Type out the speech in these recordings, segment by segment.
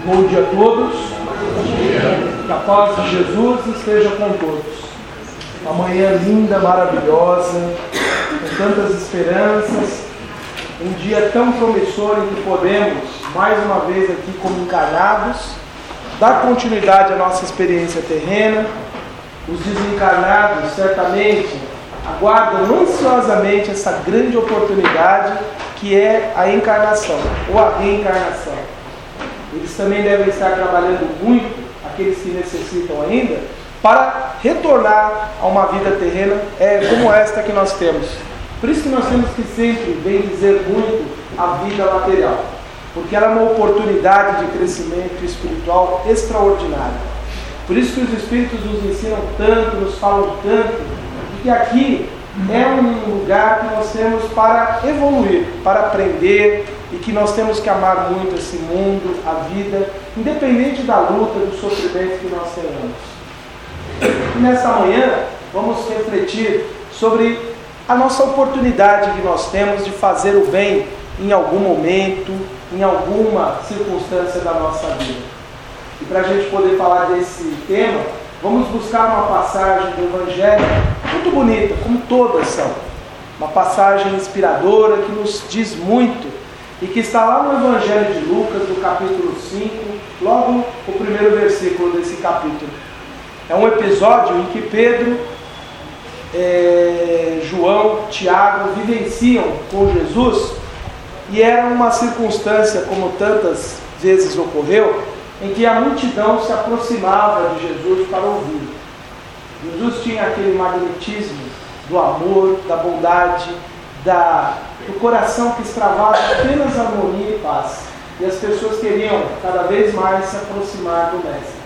Bom dia a todos. Que a paz de Jesus esteja com todos. Uma manhã linda, maravilhosa, com tantas esperanças. Um dia tão promissor em que podemos, mais uma vez aqui como encarnados, dar continuidade à nossa experiência terrena. Os desencarnados certamente aguardam ansiosamente essa grande oportunidade que é a encarnação ou a reencarnação. Eles também devem estar trabalhando muito, aqueles que necessitam ainda, para retornar a uma vida terrena como esta que nós temos. Por isso que nós temos que sempre bem dizer muito a vida material, porque ela é uma oportunidade de crescimento espiritual extraordinária. Por isso que os Espíritos nos ensinam tanto, nos falam tanto, de que aqui é um lugar que nós temos para evoluir, para aprender, e que nós temos que amar muito esse mundo, a vida, independente da luta, do sofrimento que nós tenhamos. E nessa manhã vamos refletir sobre a nossa oportunidade que nós temos de fazer o bem em algum momento, em alguma circunstância da nossa vida. E para a gente poder falar desse tema, vamos buscar uma passagem do Evangelho muito bonita, como todas são. Uma passagem inspiradora que nos diz muito e que está lá no Evangelho de Lucas, no capítulo 5, logo o primeiro versículo desse capítulo. É um episódio em que Pedro, João, Tiago vivenciam com Jesus, e era uma circunstância, como tantas vezes ocorreu, em que a multidão se aproximava de Jesus para ouvir. Jesus tinha aquele magnetismo do amor, da bondade, do coração que extravasa apenas harmonia e paz. E as pessoas queriam cada vez mais se aproximar do Mestre.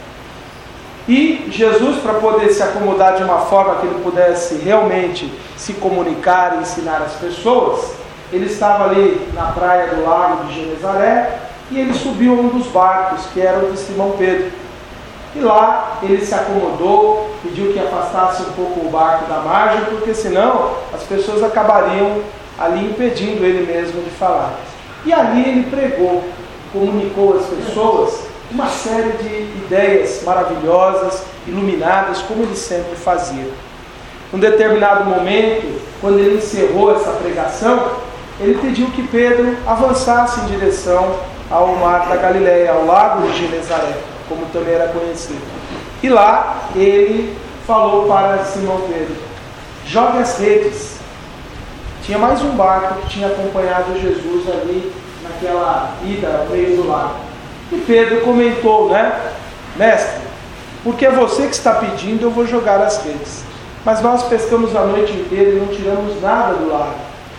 E Jesus, para poder se acomodar de uma forma que ele pudesse realmente se comunicar e ensinar as pessoas, ele estava ali na praia do lago de Genezaré, e ele subiu a um dos barcos, que era o de Simão Pedro. E lá ele se acomodou, pediu que afastasse um pouco o barco da margem, porque senão as pessoas acabariam ali impedindo ele mesmo de falar. E ali ele pregou, comunicou às pessoas uma série de ideias maravilhosas, iluminadas, como ele sempre fazia. Num determinado momento, quando ele encerrou essa pregação, ele pediu que Pedro avançasse em direção ao mar da Galileia, ao lago de Genezaré, como também era conhecido. E lá ele falou para Simão Pedro: jogue as redes. Tinha mais um barco que tinha acompanhado Jesus ali naquela ida ao meio do lago. E Pedro comentou, mestre, porque é você que está pedindo, eu vou jogar as redes. Mas nós pescamos a noite inteira e não tiramos nada do lago.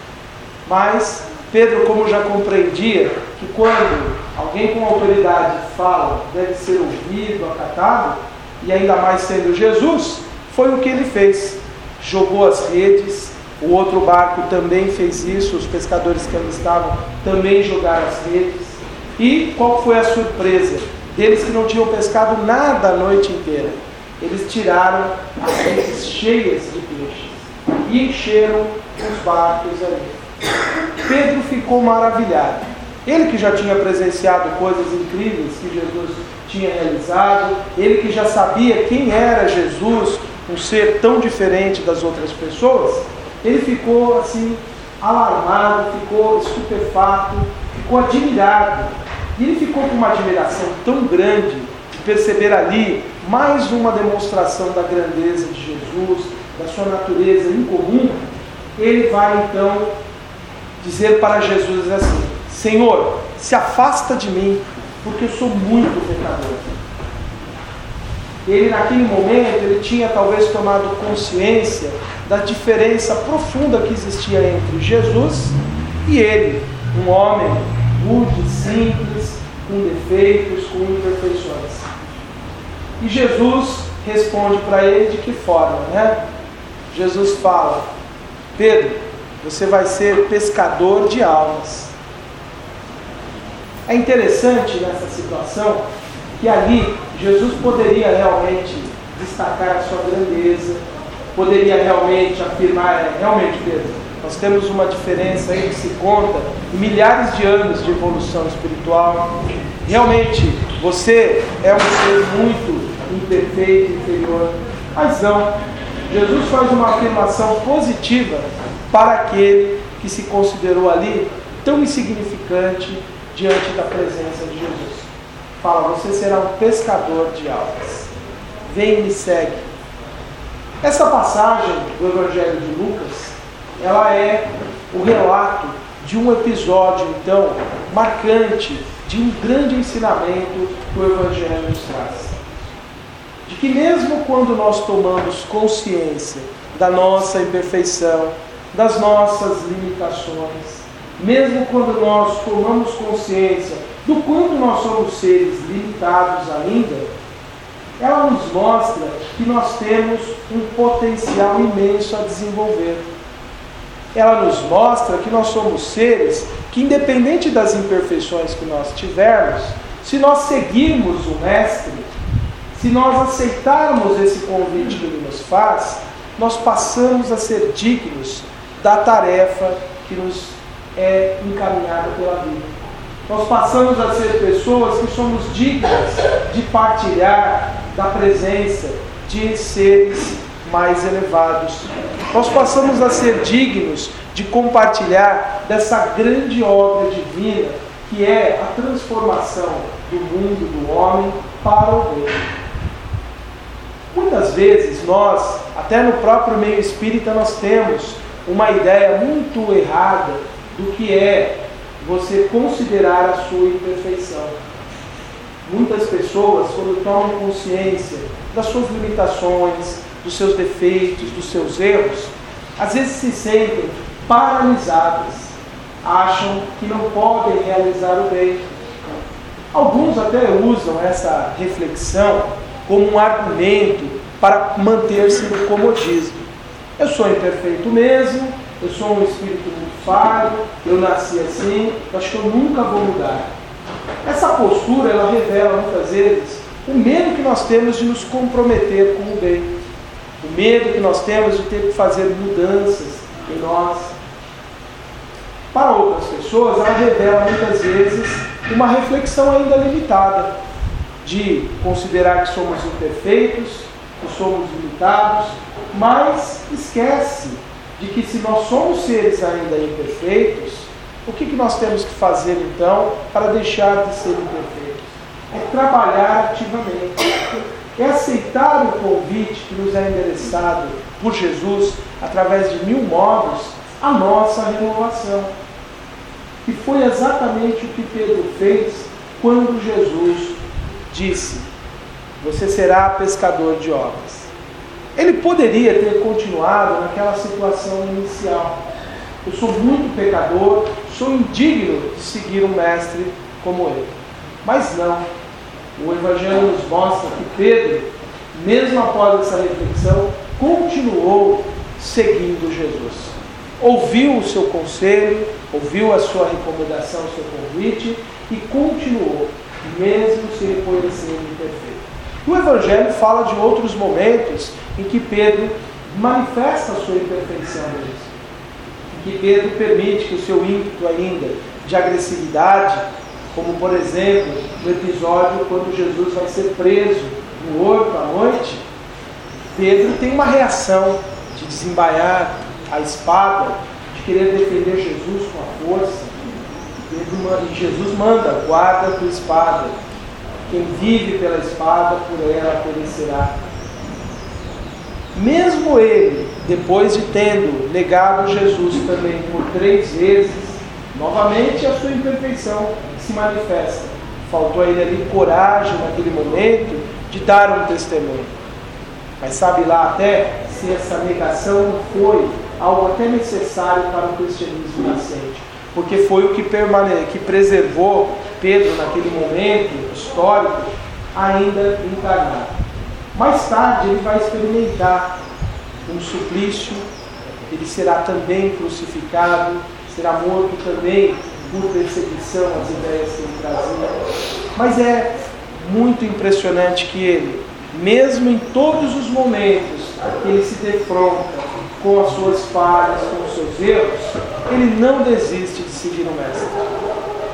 Mas Pedro, como já compreendia que quando alguém com autoridade fala, deve ser ouvido, acatado, e ainda mais sendo Jesus, foi o que ele fez. Jogou as redes, o outro barco também fez isso, os pescadores que ali estavam também jogaram as redes. E qual foi a surpresa? Deles que não tinham pescado nada a noite inteira. Eles tiraram as redes cheias de peixes e encheram os barcos ali. Pedro ficou maravilhado. Ele que já tinha presenciado coisas incríveis que Jesus tinha realizado, ele que já sabia quem era Jesus, um ser tão diferente das outras pessoas, ele ficou assim, alarmado, ficou estupefato, ficou admirado. E ele ficou com uma admiração tão grande de perceber ali mais uma demonstração da grandeza de Jesus, da sua natureza incomum. Ele vai então dizer para Jesus assim: Senhor, se afasta de mim, porque eu sou muito pecador. Ele naquele momento, ele tinha talvez tomado consciência da diferença profunda que existia entre Jesus e ele, um homem rude, simples, com defeitos, com imperfeições. E Jesus responde para ele de que forma, Jesus fala: Pedro, você vai ser pescador de almas. É interessante nessa situação que ali Jesus poderia realmente destacar a sua grandeza, poderia realmente afirmar, realmente Pedro, nós temos uma diferença aí que se conta em milhares de anos de evolução espiritual. Realmente você é um ser muito imperfeito, inferior. Mas não, Jesus faz uma afirmação positiva para aquele que se considerou ali tão insignificante diante da presença de Jesus. Fala, você será um pescador de almas. Vem e me segue. Essa passagem do Evangelho de Lucas, ela é o relato de um episódio, então, marcante, de um grande ensinamento que o Evangelho nos traz. De que mesmo quando nós tomamos consciência da nossa imperfeição, das nossas limitações, mesmo quando nós tomamos consciência do quanto nós somos seres limitados ainda, ela nos mostra que nós temos um potencial imenso a desenvolver. Ela nos mostra que nós somos seres que, independente das imperfeições que nós tivermos, se nós seguirmos o Mestre, se nós aceitarmos esse convite que Ele nos faz, nós passamos a ser dignos da tarefa que nos é encaminhada pela vida. Nós passamos a ser pessoas que somos dignas de partilhar da presença de seres mais elevados. Nós passamos a ser dignos de compartilhar dessa grande obra divina que é a transformação do mundo, do homem, para o bem. Muitas vezes nós, até no próprio meio espírita, nós temos uma ideia muito errada do que é você considerar a sua imperfeição. Muitas pessoas, quando tomam consciência das suas limitações, dos seus defeitos, dos seus erros, às vezes se sentem paralisadas, acham que não podem realizar o bem. Alguns até usam essa reflexão como um argumento para manter-se no comodismo. Eu sou imperfeito mesmo, eu sou um espírito muito falho, eu nasci assim, eu acho que eu nunca vou mudar. Essa postura, ela revela muitas vezes o medo que nós temos de nos comprometer com o bem. O medo que nós temos de ter que fazer mudanças em nós. Para outras pessoas, ela revela muitas vezes uma reflexão ainda limitada, de considerar que somos imperfeitos, que somos limitados, mas esquece de que se nós somos seres ainda imperfeitos, o que nós temos que fazer então para deixar de ser imperfeitos? É trabalhar ativamente, é aceitar o convite que nos é endereçado por Jesus, através de 1000 modos, a nossa renovação. E foi exatamente o que Pedro fez quando Jesus disse: você será pescador de homens. Ele poderia ter continuado naquela situação inicial. Eu sou muito pecador, sou indigno de seguir um mestre como ele. Mas não. O Evangelho nos mostra que Pedro, mesmo após essa reflexão, continuou seguindo Jesus. Ouviu o seu conselho, ouviu a sua recomendação, o seu convite e continuou, mesmo se reconhecendo imperfeito. O Evangelho fala de outros momentos em que Pedro manifesta a sua imperfeição mesmo. Em que Pedro permite que o seu ímpeto ainda de agressividade, como por exemplo no episódio quando Jesus vai ser preso no horto à noite, Pedro tem uma reação de desembaiar a espada, de querer defender Jesus com a força. E Jesus manda: guarda a tua espada. Quem vive pela espada, por ela perecerá. Mesmo ele, depois de tendo negado Jesus também por 3 vezes, novamente a sua imperfeição se manifesta. Faltou a ele ali coragem naquele momento de dar um testemunho. Mas sabe lá até se essa negação não foi algo até necessário para o cristianismo nascente, porque foi o que preservou Pedro naquele momento histórico ainda encarnado. Mais tarde ele vai experimentar um suplício, ele será também crucificado, será morto também por perseguição às ideias que ele trazia. Mas é muito impressionante que ele, mesmo em todos os momentos que ele se defronta com as suas falhas, com os seus erros, ele não desiste de seguir o Mestre.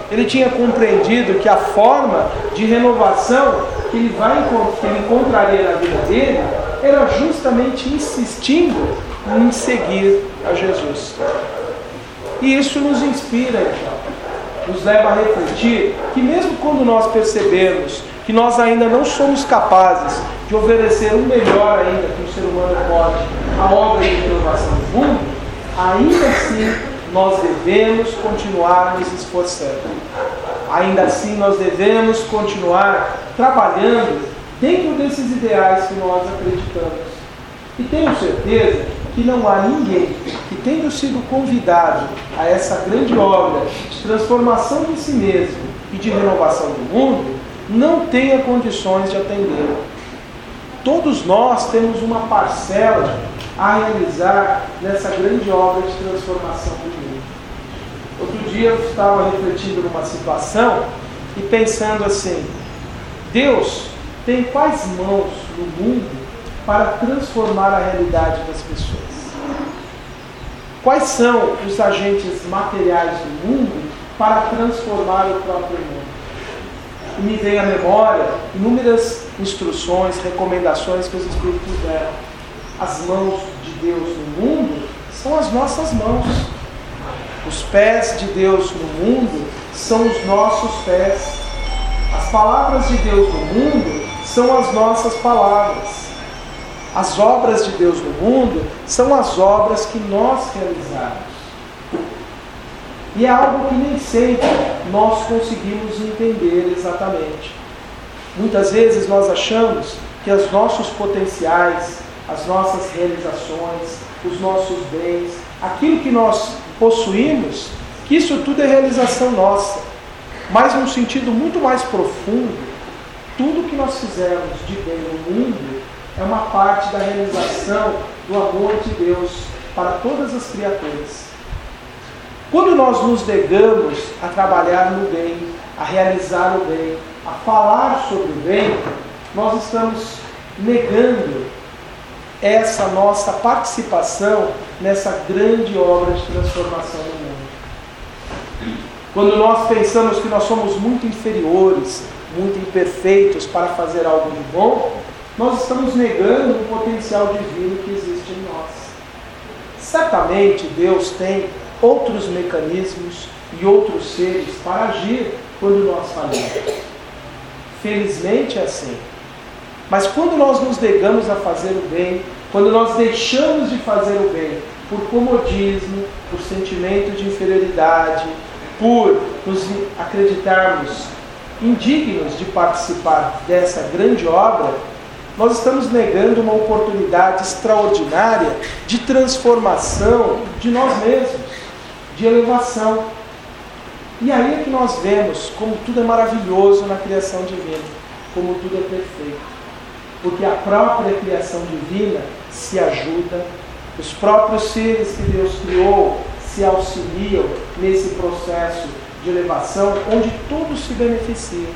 ele tinha compreendido que a forma de renovação que ele encontraria na vida dele era justamente insistindo em seguir a Jesus. E isso nos inspira, então, nos leva a refletir que mesmo quando nós percebemos que nós ainda não somos capazes de oferecer o melhor ainda que o ser humano pode à obra de renovação do mundo, ainda assim nós devemos continuar nos esforçando. Ainda assim nós devemos continuar trabalhando dentro desses ideais que nós acreditamos. E tenho certeza que não há ninguém que, tendo sido convidado a essa grande obra de transformação de si mesmo e de renovação do mundo, não tenha condições de atender. Todos nós temos uma parcela a realizar nessa grande obra de transformação do mundo. Outro dia eu estava refletindo numa situação e pensando assim: Deus tem quais mãos no mundo para transformar a realidade das pessoas? Quais são os agentes materiais do mundo para transformar o próprio mundo? E me vem à memória inúmeras instruções, recomendações que os Espíritos deram. As mãos de Deus no mundo são as nossas mãos. Os pés de Deus no mundo são os nossos pés. As palavras de Deus no mundo são as nossas palavras. As obras de Deus no mundo são as obras que nós realizamos. E é algo que nem sempre nós conseguimos entender exatamente. Muitas vezes nós achamos que os nossos potenciais, as nossas realizações, os nossos bens, aquilo que nós possuímos, que isso tudo é realização nossa. Mas num sentido muito mais profundo, tudo que nós fizermos de bem no mundo é uma parte da realização do amor de Deus para todas as criaturas. Quando nós nos negamos a trabalhar no bem, a realizar o bem, a falar sobre o bem, nós estamos negando essa nossa participação nessa grande obra de transformação do mundo. Quando nós pensamos que nós somos muito inferiores, muito imperfeitos para fazer algo de bom, nós estamos negando o potencial divino que existe em nós. Certamente Deus tem outros mecanismos e outros seres para agir quando nós falhamos. Felizmente é assim. Mas quando nós nos negamos a fazer o bem, quando nós deixamos de fazer o bem por comodismo, por sentimento de inferioridade, por nos acreditarmos indignos de participar dessa grande obra, nós estamos negando uma oportunidade extraordinária de transformação de nós mesmos, de elevação. E aí é que nós vemos como tudo é maravilhoso na criação divina, como tudo é perfeito. Porque a própria criação divina se ajuda, os próprios seres que Deus criou se auxiliam nesse processo de elevação, onde todos se beneficiam.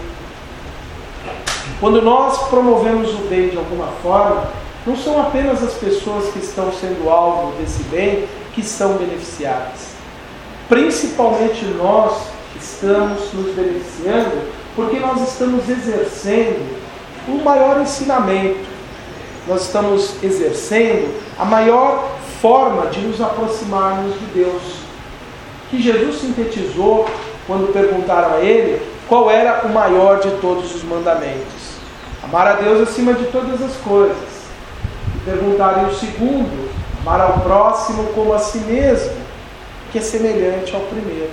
Quando nós promovemos o bem de alguma forma, não são apenas as pessoas que estão sendo alvo desse bem que são beneficiadas. Principalmente nós estamos nos beneficiando porque nós estamos exercendo o maior ensinamento. Nós estamos exercendo a maior forma de nos aproximarmos de Deus, que Jesus sintetizou quando perguntaram a ele qual era o maior de todos os mandamentos. Amar a Deus acima de todas as coisas. E perguntaram o segundo, amar ao próximo como a si mesmo, que é semelhante ao primeiro.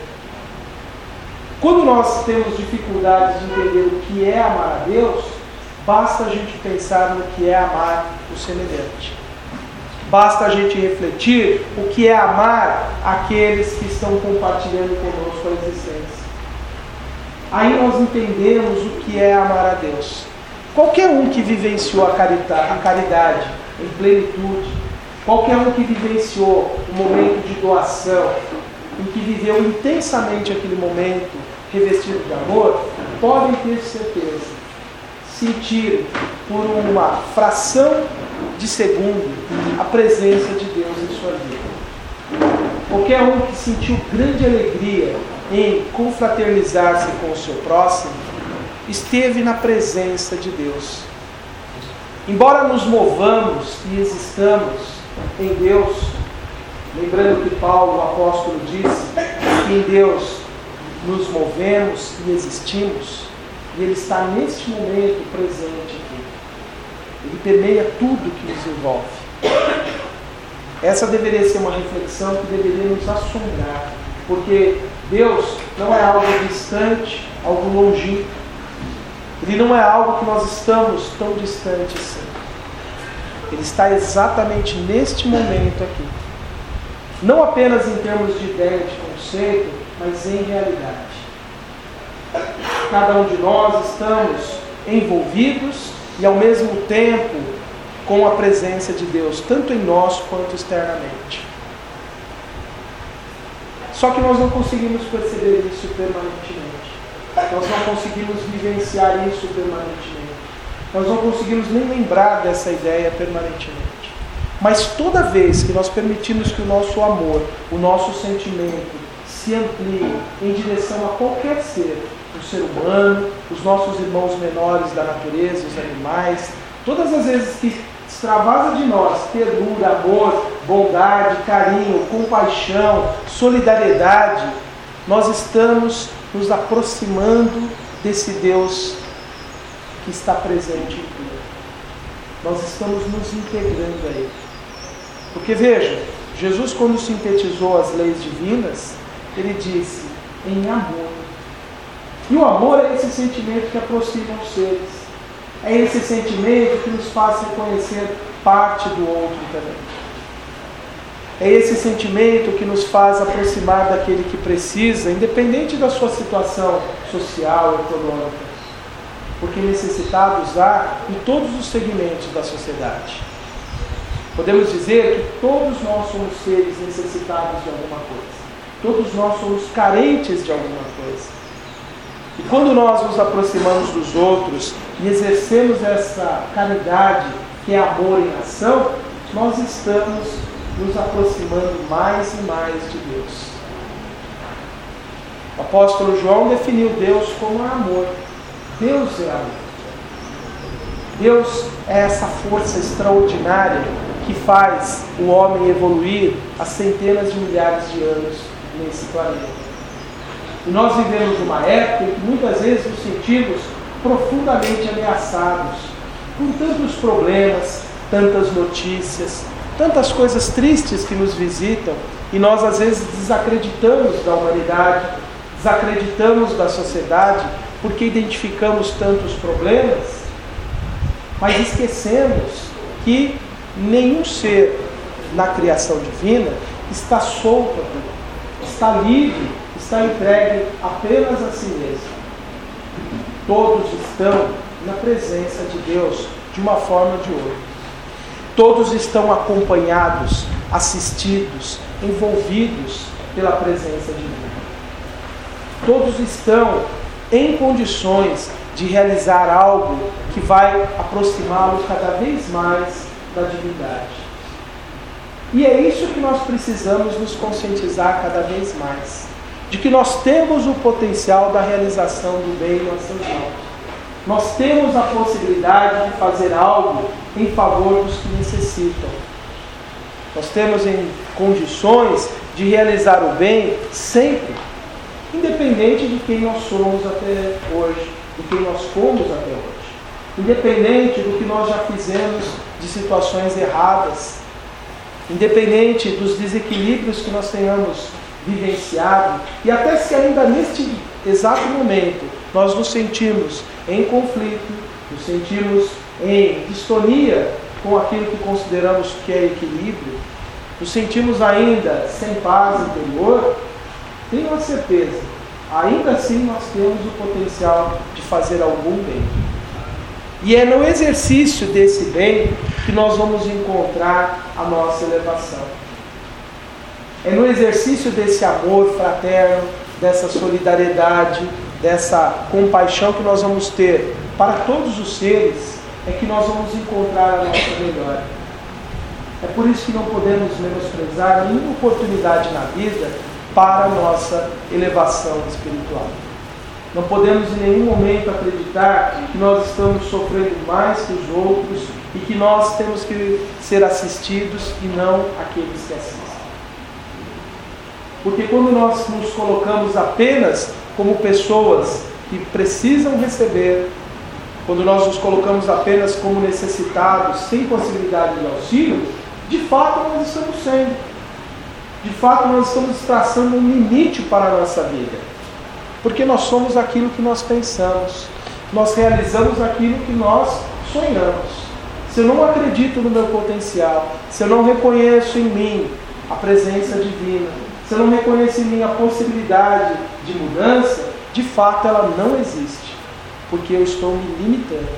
Quando nós temos dificuldade de entender o que é amar a Deus, basta a gente pensar no que é amar o semelhante. Basta a gente refletir o que é amar aqueles que estão compartilhando conosco a existência. Aí nós entendemos o que é amar a Deus. Qualquer um que vivenciou a caridade em plenitude, qualquer um que vivenciou o momento de doação, em que viveu intensamente aquele momento revestido de amor, podem ter certeza, sentir por uma fração de segundo a presença de Deus em sua vida. Qualquer um que sentiu grande alegria em confraternizar-se com o seu próximo, esteve na presença de Deus. Embora nos movamos e existamos em Deus, lembrando que Paulo, o apóstolo, disse que em Deus nos movemos e existimos, e Ele está neste momento presente aqui. Ele permeia tudo que nos envolve. Essa deveria ser uma reflexão que deveria nos assombrar, porque Deus não é algo distante, algo longínquo. Ele não é algo que nós estamos tão distante assim. Ele está exatamente neste momento aqui. Não apenas em termos de ideia, de conceito, mas em realidade. Cada um de nós estamos envolvidos e ao mesmo tempo com a presença de Deus, tanto em nós quanto externamente. Só que nós não conseguimos perceber isso permanentemente. Nós não conseguimos vivenciar isso permanentemente. Nós não conseguimos nem lembrar dessa ideia permanentemente. Mas toda vez que nós permitimos que o nosso amor, o nosso sentimento se amplie em direção a qualquer ser, o ser humano, os nossos irmãos menores da natureza, os animais, todas as vezes que extravasa de nós ternura, amor, bondade, carinho, compaixão, solidariedade, nós estamos nos aproximando desse Deus que está presente em tudo. Nós estamos nos integrando a Ele. Porque veja, Jesus, quando sintetizou as leis divinas, Ele disse, em amor. E o amor é esse sentimento que aproxima os seres. É esse sentimento que nos faz reconhecer parte do outro também. É esse sentimento que nos faz aproximar daquele que precisa, independente da sua situação social, econômica. Porque necessitados há em todos os segmentos da sociedade. Podemos dizer que todos nós somos seres necessitados de alguma coisa. Todos nós somos carentes de alguma coisa. E quando nós nos aproximamos dos outros e exercemos essa caridade, que é amor em ação, nós estamos nos aproximando mais e mais de Deus. O apóstolo João definiu Deus como amor. Deus é amor. Deus é essa força extraordinária que faz o homem evoluir há centenas de milhares de anos nesse planeta. E nós vivemos numa época em que muitas vezes nos sentimos profundamente ameaçados por tantos problemas, tantas notícias, tantas coisas tristes que nos visitam, e nós às vezes desacreditamos da humanidade, desacreditamos da sociedade, porque identificamos tantos problemas, mas esquecemos que nenhum ser na criação divina está solto, está livre, está entregue apenas a si mesmo. Todos estão na presença de Deus, de uma forma ou de outra. Todos estão acompanhados, assistidos, envolvidos pela presença divina. Todos estão em condições de realizar algo que vai aproximá-los cada vez mais da divindade. E é isso que nós precisamos nos conscientizar cada vez mais. De que nós temos o potencial da realização do bem no ascensão. Nós temos a possibilidade de fazer algo em favor dos que necessitam. Nós temos em condições de realizar o bem sempre, independente de quem nós somos até hoje, de quem nós fomos até hoje. Independente do que nós já fizemos de situações erradas, independente dos desequilíbrios que nós tenhamos vivenciado, e até se ainda neste exato momento nós nos sentimos em conflito, nos sentimos em distonia com aquilo que consideramos que é equilíbrio, nos sentimos ainda sem paz interior, tenho a certeza, ainda assim nós temos o potencial de fazer algum bem. E é no exercício desse bem que nós vamos encontrar a nossa elevação. É no exercício desse amor fraterno, dessa solidariedade, dessa compaixão que nós vamos ter para todos os seres, é que nós vamos encontrar a nossa melhora. É por isso que não podemos menosprezar nenhuma oportunidade na vida para a nossa elevação espiritual. Não podemos em nenhum momento acreditar que nós estamos sofrendo mais que os outros e que nós temos que ser assistidos e não aqueles que assistem. Porque quando nós nos colocamos apenas como pessoas que precisam receber, quando nós nos colocamos apenas como necessitados, sem possibilidade de auxílio, de fato nós estamos sendo. De fato nós estamos traçando um limite para a nossa vida. Porque nós somos aquilo que nós pensamos. Nós realizamos aquilo que nós sonhamos. Se eu não acredito no meu potencial, se eu não reconheço em mim a presença divina, se eu não reconheço em mim a possibilidade de mudança, de fato ela não existe, porque eu estou me limitando.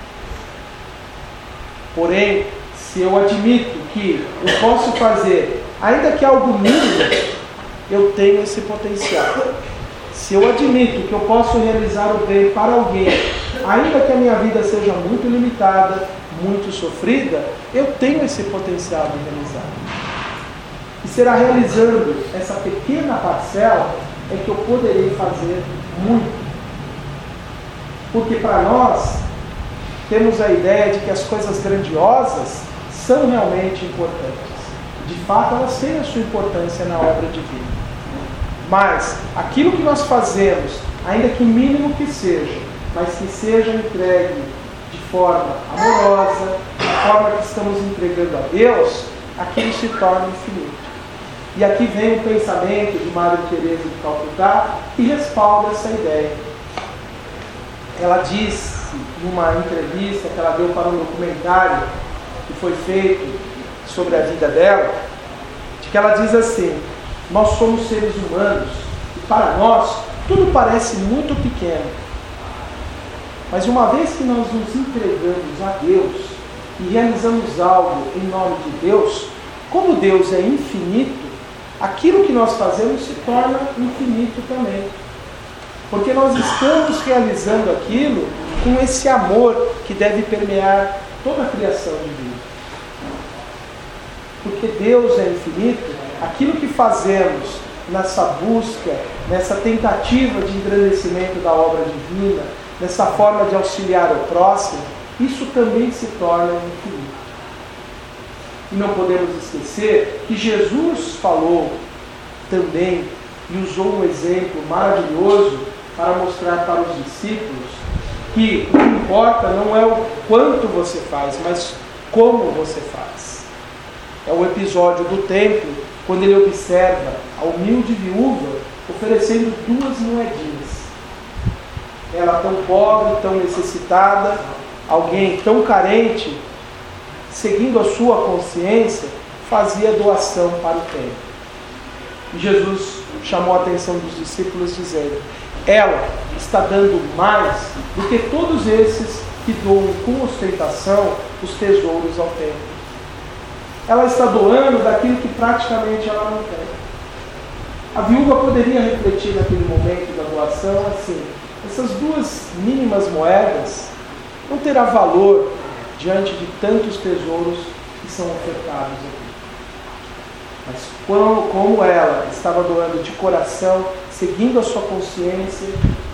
Porém, se eu admito que eu posso fazer, ainda que algo mínimo, eu tenho esse potencial. Se eu admito que eu posso realizar o bem para alguém, ainda que a minha vida seja muito limitada, muito sofrida, eu tenho esse potencial de realizar. E será realizando essa pequena parcela é que eu poderei fazer muito. Porque para nós, temos a ideia de que as coisas grandiosas são realmente importantes. De fato, elas têm a sua importância na obra divina. Mas aquilo que nós fazemos, ainda que mínimo que seja, mas que seja entregue de forma amorosa, de forma que estamos entregando a Deus, aquilo se torna infinito. E aqui vem o pensamento de Madre Teresa de Calcutá que respalda essa ideia. Ela disse, numa entrevista que ela deu para um documentário que foi feito sobre a vida dela, de que ela diz assim: nós somos seres humanos e para nós tudo parece muito pequeno. Mas uma vez que nós nos entregamos a Deus e realizamos algo em nome de Deus, como Deus é infinito, aquilo que nós fazemos se torna infinito também. Porque nós estamos realizando aquilo com esse amor que deve permear toda a criação divina. Porque Deus é infinito, aquilo que fazemos nessa busca, nessa tentativa de engrandecimento da obra divina, nessa forma de auxiliar o próximo, isso também se torna infinito. E não podemos esquecer que Jesus falou também e usou um exemplo maravilhoso para mostrar para os discípulos que o que importa não é o quanto você faz, mas como você faz. É o episódio do templo, quando ele observa a humilde viúva oferecendo 2 moedinhas. Ela tão pobre, tão necessitada, alguém tão carente, seguindo a sua consciência, fazia doação para o templo. E Jesus chamou a atenção dos discípulos dizendo: ela está dando mais do que todos esses que doam com ostentação os tesouros ao templo. Ela está doando daquilo que praticamente ela não tem. A viúva poderia refletir naquele momento da doação assim: essas 2 mínimas moedas não terá valor diante de tantos tesouros que são ofertados aqui. Mas como ela estava doando de coração, seguindo a sua consciência,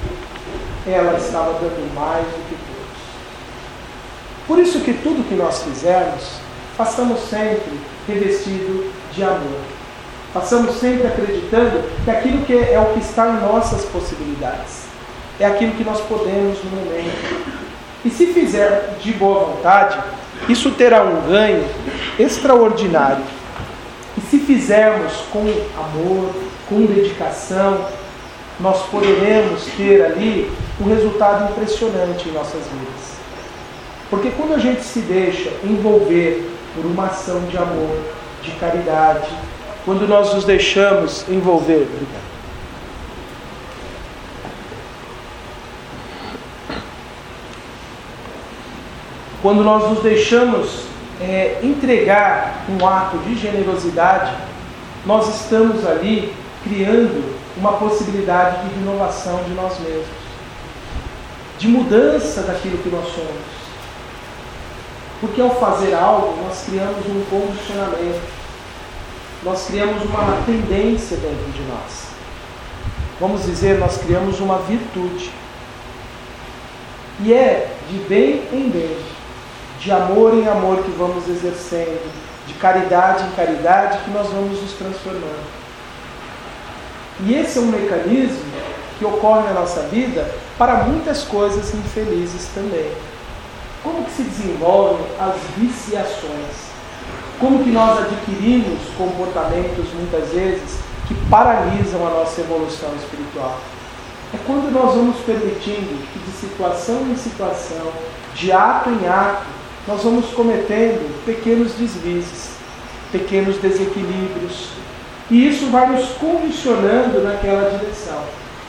ela estava dando mais do que todos. Por isso que tudo que nós fizermos, façamos sempre revestido de amor. Façamos sempre acreditando que aquilo que é o que está em nossas possibilidades. É aquilo que nós podemos no momento. E se fizer de boa vontade, isso terá um ganho extraordinário. E se fizermos com amor, com dedicação, nós poderemos ter ali um resultado impressionante em nossas vidas. Porque quando a gente se deixa envolver por uma ação de amor, de caridade, quando nós nos deixamos envolver, quando nós nos deixamos entregar um ato de generosidade, nós estamos ali criando uma possibilidade de renovação de nós mesmos, de mudança daquilo que nós somos. Porque ao fazer algo, nós criamos um condicionamento. nós criamos uma tendência dentro de nós. Vamos dizer, nós criamos uma virtude. E é de bem em bem, de amor em amor que vamos exercendo, de caridade em caridade que nós vamos nos transformando. E esse é um mecanismo que ocorre na nossa vida para muitas coisas infelizes também. Como que se desenvolvem as viciações? Como que nós adquirimos comportamentos, muitas vezes, que paralisam a nossa evolução espiritual? É quando nós vamos permitindo que de situação em situação, de ato em ato, nós vamos cometendo pequenos deslizes, pequenos desequilíbrios. E isso vai nos condicionando naquela direção.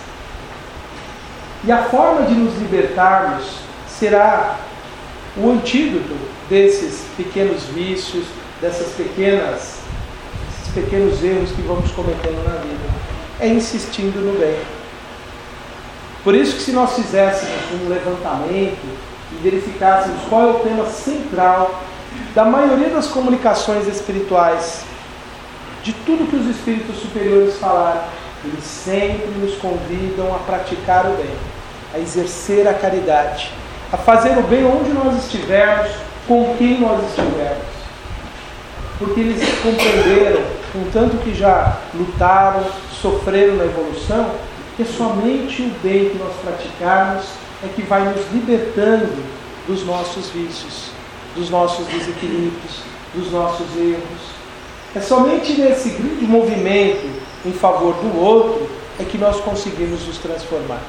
E a forma de nos libertarmos será o antídoto desses pequenos vícios, desses pequenos erros que vamos cometendo na vida. É insistindo no bem. Por isso que se nós fizéssemos um levantamento e verificássemos qual é o tema central da maioria das comunicações espirituais, de tudo que os espíritos superiores falaram, eles sempre nos convidam a praticar o bem, a exercer a caridade, a fazer o bem onde nós estivermos, com quem nós estivermos. Porque eles compreenderam, contanto que já lutaram, sofreram na evolução, que somente o bem que nós praticarmos é que vai nos libertando dos nossos vícios, dos nossos desequilíbrios, dos nossos erros. É somente nesse grande movimento em favor do outro é que nós conseguimos nos transformar.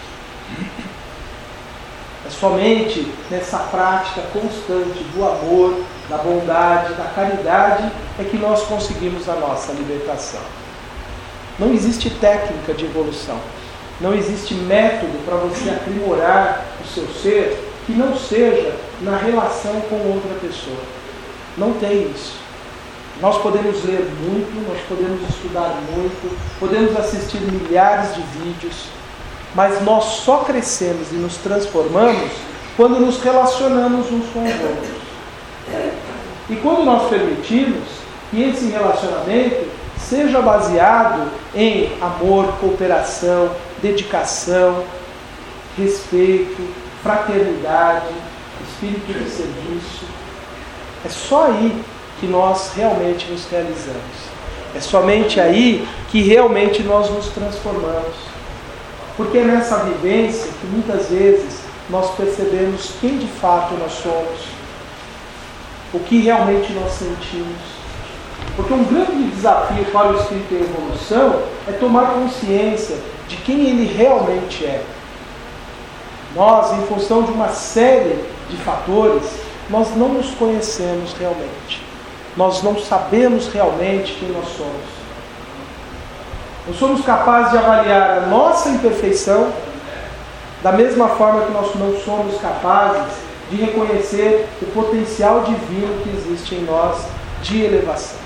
É somente nessa prática constante do amor, da bondade, da caridade é que nós conseguimos a nossa libertação. Não existe técnica de evolução. Não existe método para você aprimorar o seu ser que não seja na relação com outra pessoa. Não tem isso. Nós podemos ler muito, nós podemos estudar muito, podemos assistir milhares de vídeos, mas nós só crescemos e nos transformamos quando nos relacionamos uns com os outros. E quando nós permitimos que esse relacionamento seja baseado em amor, cooperação, dedicação, respeito, fraternidade, espírito de serviço, é só aí que nós realmente nos realizamos. É somente aí que realmente nós nos transformamos. Porque é nessa vivência que muitas vezes nós percebemos quem de fato nós somos, o que realmente nós sentimos. Porque um grande desafio para o espírito em evolução é tomar consciência de quem ele realmente é. Nós, em função de uma série de fatores, nós não nos conhecemos realmente. Nós não sabemos realmente quem nós somos. Não somos capazes de avaliar a nossa imperfeição da mesma forma que nós não somos capazes de reconhecer o potencial divino que existe em nós de elevação.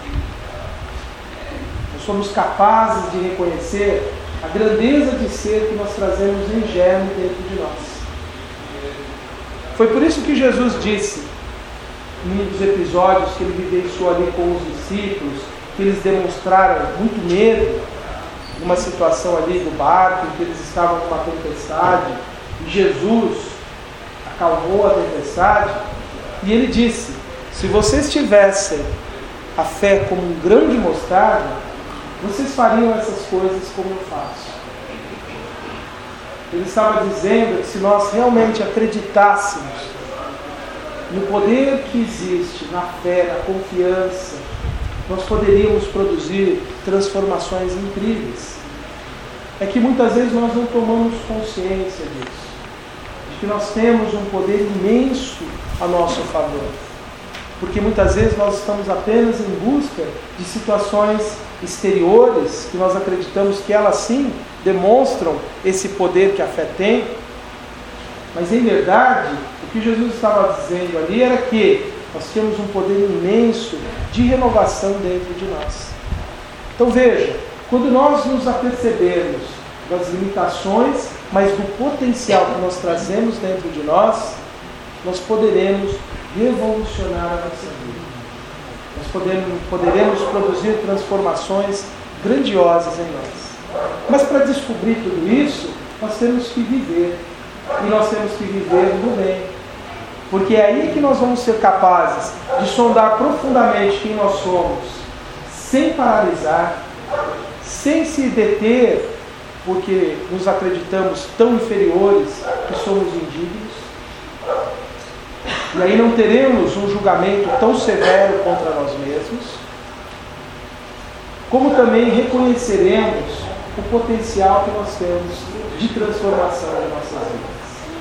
Nós somos capazes de reconhecer a grandeza de ser que nós trazemos em germe dentro de nós. Foi por isso que Jesus disse, num dos episódios que ele vivenciou ali com os discípulos, que eles demonstraram muito medo, numa situação ali do barco, em que eles estavam numa tempestade, e Jesus acalmou a tempestade, e ele disse, se vocês tivessem a fé como um grão de mostarda, vocês fariam essas coisas como eu faço. Ele estava dizendo que se nós realmente acreditássemos no poder que existe, na fé, na confiança, nós poderíamos produzir transformações incríveis. É que muitas vezes nós não tomamos consciência disso, de que nós temos um poder imenso a nosso favor. Porque muitas vezes nós estamos apenas em busca de situações exteriores, que nós acreditamos que elas sim demonstram esse poder que a fé tem, mas em verdade, o que Jesus estava dizendo ali era que nós temos um poder imenso de renovação dentro de nós. Então veja, quando nós nos apercebermos das limitações, mas do potencial que nós trazemos dentro de nós, nós poderemos revolucionar a nossa vida. Nós poderemos produzir transformações grandiosas em nós. Mas para descobrir tudo isso, nós temos que viver. E nós temos que viver no bem. Porque é aí que nós vamos ser capazes de sondar profundamente quem nós somos, sem paralisar, sem se deter, porque nos acreditamos tão inferiores que somos indignos. E aí não teremos um julgamento tão severo contra nós mesmos, como também reconheceremos o potencial que nós temos de transformação em nossas vidas.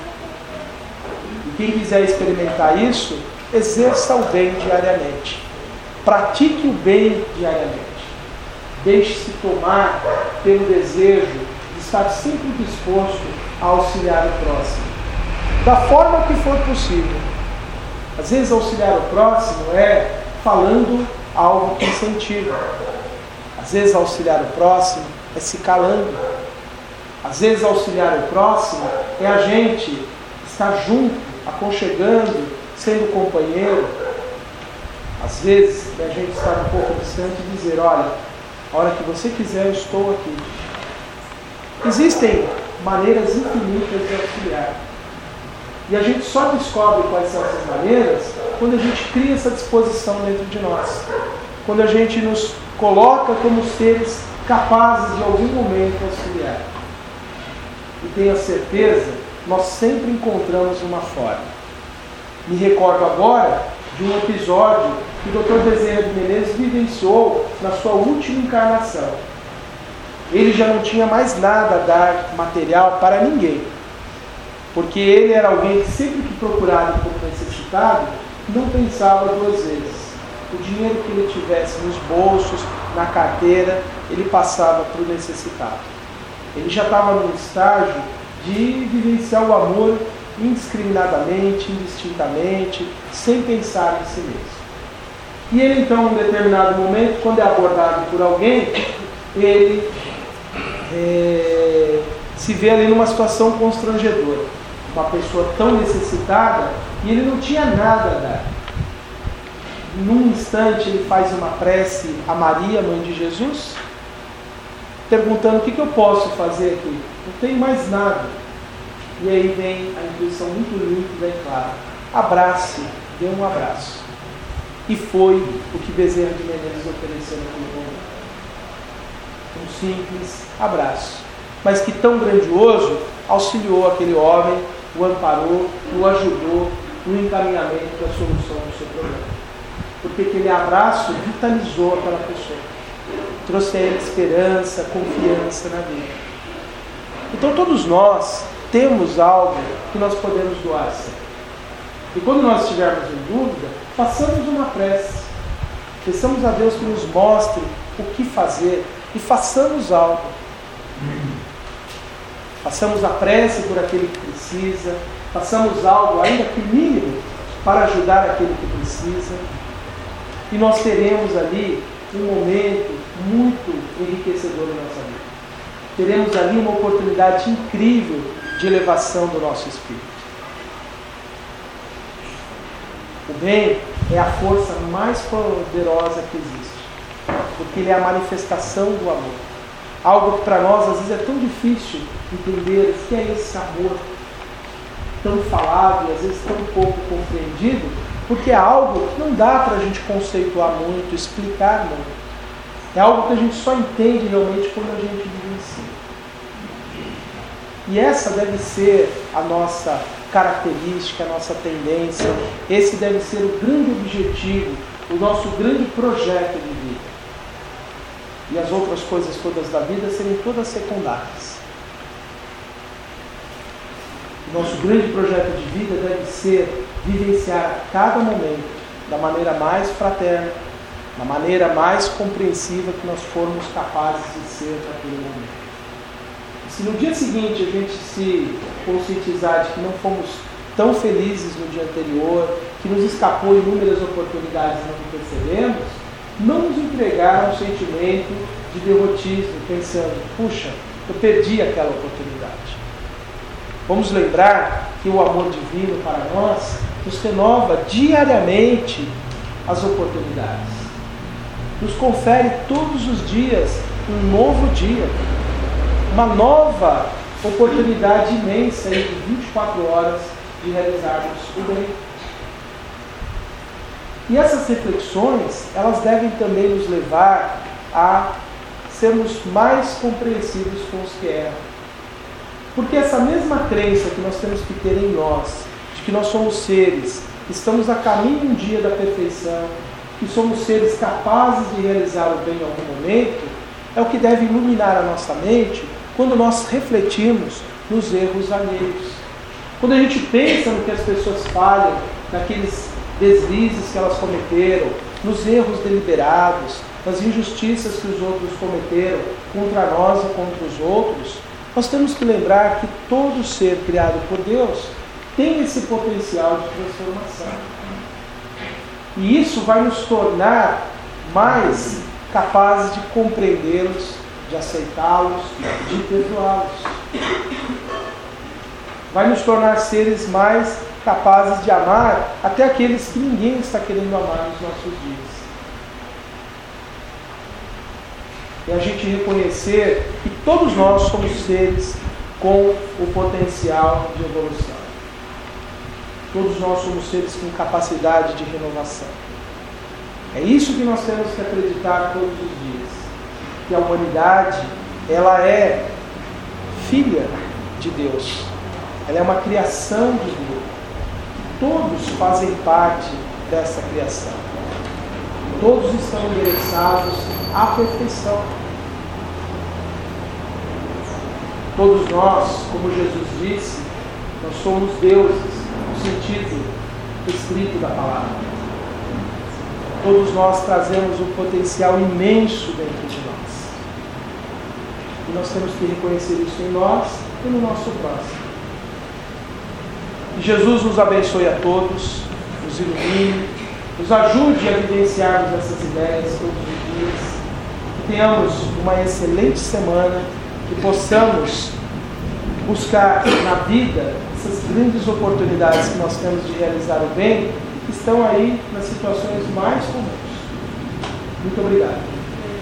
E quem quiser experimentar isso, exerça o bem diariamente. Pratique o bem diariamente. Deixe-se tomar pelo desejo de estar sempre disposto a auxiliar o próximo, da forma que for possível. Às vezes auxiliar o próximo é falando algo que incentiva. Às vezes auxiliar o próximo é se calando. Às vezes auxiliar o próximo é a gente estar junto, aconchegando, sendo companheiro. Às vezes é a gente estar um pouco distante e dizer, olha, a hora que você quiser eu estou aqui. Existem maneiras infinitas de auxiliar. E a gente só descobre quais são essas maneiras quando a gente cria essa disposição dentro de nós. Quando a gente nos coloca como seres capazes de algum momento auxiliar. E tenha certeza, nós sempre encontramos uma forma. Me recordo agora de um episódio que o Dr. Bezerra de Menezes vivenciou na sua última encarnação. Ele já não tinha mais nada a dar material para ninguém. Porque ele era alguém que sempre que procurava por necessitado, não pensava duas vezes. O dinheiro que ele tivesse nos bolsos, na carteira, ele passava para o necessitado. Ele já estava num estágio de vivenciar o amor indiscriminadamente, indistintamente, sem pensar em si mesmo. E ele então, em um determinado momento, quando é abordado por alguém, ele se vê ali numa situação constrangedora. Uma pessoa tão necessitada e ele não tinha nada a dar. Num instante ele faz uma prece a Maria, mãe de Jesus, perguntando o que eu posso fazer aqui. Não tenho mais nada. E aí vem a intuição muito límpida e clara. Abrace, dê um abraço. E foi o que Bezerra de Menezes ofereceu naquele momento. Um simples abraço. Mas que tão grandioso, auxiliou aquele homem, o amparou, o ajudou no encaminhamento da solução do seu problema. Porque aquele abraço vitalizou aquela pessoa. Trouxe a ele esperança, confiança na vida. Então todos nós temos algo que nós podemos doar sempre. E quando nós estivermos em dúvida, façamos uma prece. Peçamos a Deus que nos mostre o que fazer e façamos algo. Façamos a prece por aquele que precisa, façamos algo ainda que mínimo para ajudar aquele que precisa. E nós teremos ali um momento muito enriquecedor na nossa vida. Teremos ali uma oportunidade incrível de elevação do nosso espírito. O bem é a força mais poderosa que existe, porque ele é a manifestação do amor. Algo que para nós às vezes é tão difícil entender o que é esse amor tão falado e às vezes tão pouco compreendido, porque é algo que não dá para a gente conceituar muito, explicar muito. É algo que a gente só entende realmente quando a gente vivencia. E essa deve ser a nossa característica, a nossa tendência. Esse deve ser o grande objetivo, o nosso grande projeto de vida. E as outras coisas todas da vida serem todas secundárias. O nosso grande projeto de vida deve ser vivenciar cada momento da maneira mais fraterna, da maneira mais compreensiva que nós formos capazes de ser naquele momento. Se no dia seguinte a gente se conscientizar de que não fomos tão felizes no dia anterior, que nos escapou inúmeras oportunidades e não percebemos, não nos entregar a um sentimento de derrotismo, pensando, puxa, eu perdi aquela oportunidade. Vamos lembrar que o amor divino para nós nos renova diariamente as oportunidades. nos confere todos os dias um novo dia, uma nova oportunidade imensa de 24 horas de realizarmos o bem. E essas reflexões, elas devem também nos levar a sermos mais compreensivos com os que erram. Porque essa mesma crença que nós temos que ter em nós, de que nós somos seres que estamos a caminho um dia da perfeição, que somos seres capazes de realizar o bem em algum momento, é o que deve iluminar a nossa mente quando nós refletimos nos erros alheios. Quando a gente pensa no que as pessoas falham, naqueles deslizes que elas cometeram, nos erros deliberados, nas injustiças que os outros cometeram contra nós e contra os outros, nós temos que lembrar que todo ser criado por Deus tem esse potencial de transformação. E isso vai nos tornar mais capazes de compreendê-los, de aceitá-los, de perdoá-los. Vai nos tornar seres mais capazes de amar até aqueles que ninguém está querendo amar nos nossos dias. E a gente reconhecer que todos nós somos seres com o potencial de evolução. Todos nós somos seres com capacidade de renovação. É isso que nós temos que acreditar todos os dias. Que a humanidade, ela é filha de Deus. Ela é uma criação de Deus. Todos fazem parte dessa criação. Todos estão endereçados à perfeição. Todos nós, como Jesus disse, nós somos deuses, no sentido escrito da palavra. Todos nós trazemos um potencial imenso dentro de nós. E nós temos que reconhecer isso em nós e no nosso próximo. Que Jesus nos abençoe a todos, nos ilumine, nos ajude a vivenciarmos essas ideias todos os dias, que tenhamos uma excelente semana, que possamos buscar na vida essas grandes oportunidades que nós temos de realizar o bem, que estão aí nas situações mais comuns. Muito obrigado.